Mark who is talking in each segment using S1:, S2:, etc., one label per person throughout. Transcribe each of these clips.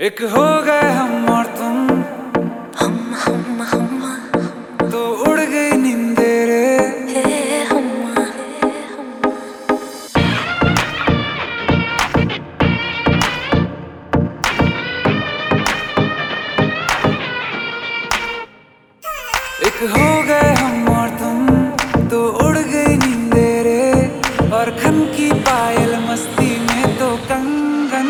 S1: एक हो गए हम और तुम,
S2: हम
S1: तो उड़ गई नींदे रे।
S2: हम
S1: एक हो गए हम और तुम, तो उड़ गई नींदे रे। और खन की पायल मस्ती में तो कंगन।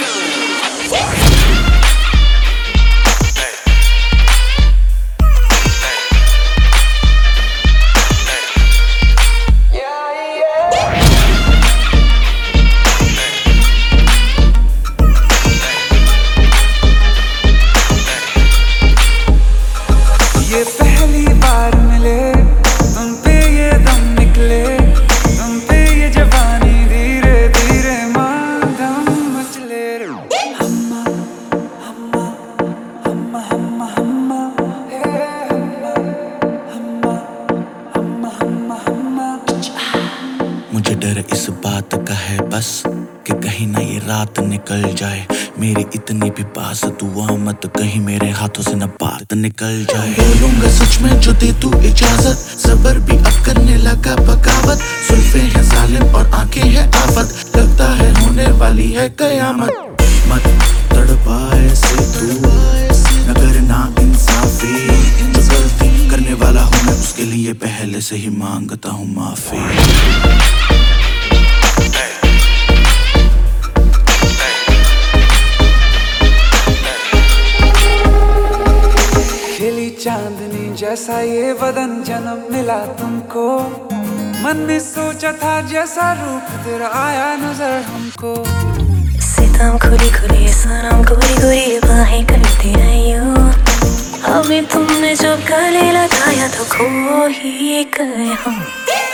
S1: ये पहली बार मिले, तुम पे ये दम निकले, तुम पे ये जवानी धीरे धीरे मांगम मचले रे। हम्मा हम्मा हम्मा हम्मा हम्मा हे हम्मा हम्मा हम्मा हम्मा हम्मा।
S3: मुझे डर इस बात का है बस कि कहीं ना ये रात निकल जाए मेरी इतनी भी पास दुआ मत कहीं मेरे हाथों से न बात निकल जाए। बोलूंगा सच में जो दे तू इजाजत, सबर भी अब करने लगा बगावत। सुल्फे हैं जालिम और आंखें हैं आफत, लगता है होने वाली है कयामत। मत तड़पाए से तू न करना इंसाफी, जो गलती करने वाला हूँ मैं उसके लिए पहले से ही मांगता हूँ माफी।
S1: खिली चांदनी जैसा ये बदन जन्म मिला तुमको। मन में सोचा था जैसा रूप तेरा आया नजर हमको।
S2: सितम खुली खुली सनम गोरी गोरी बाहें करती रही हो। अभी तुमने जब गले लगाया तो खो ही गए हम।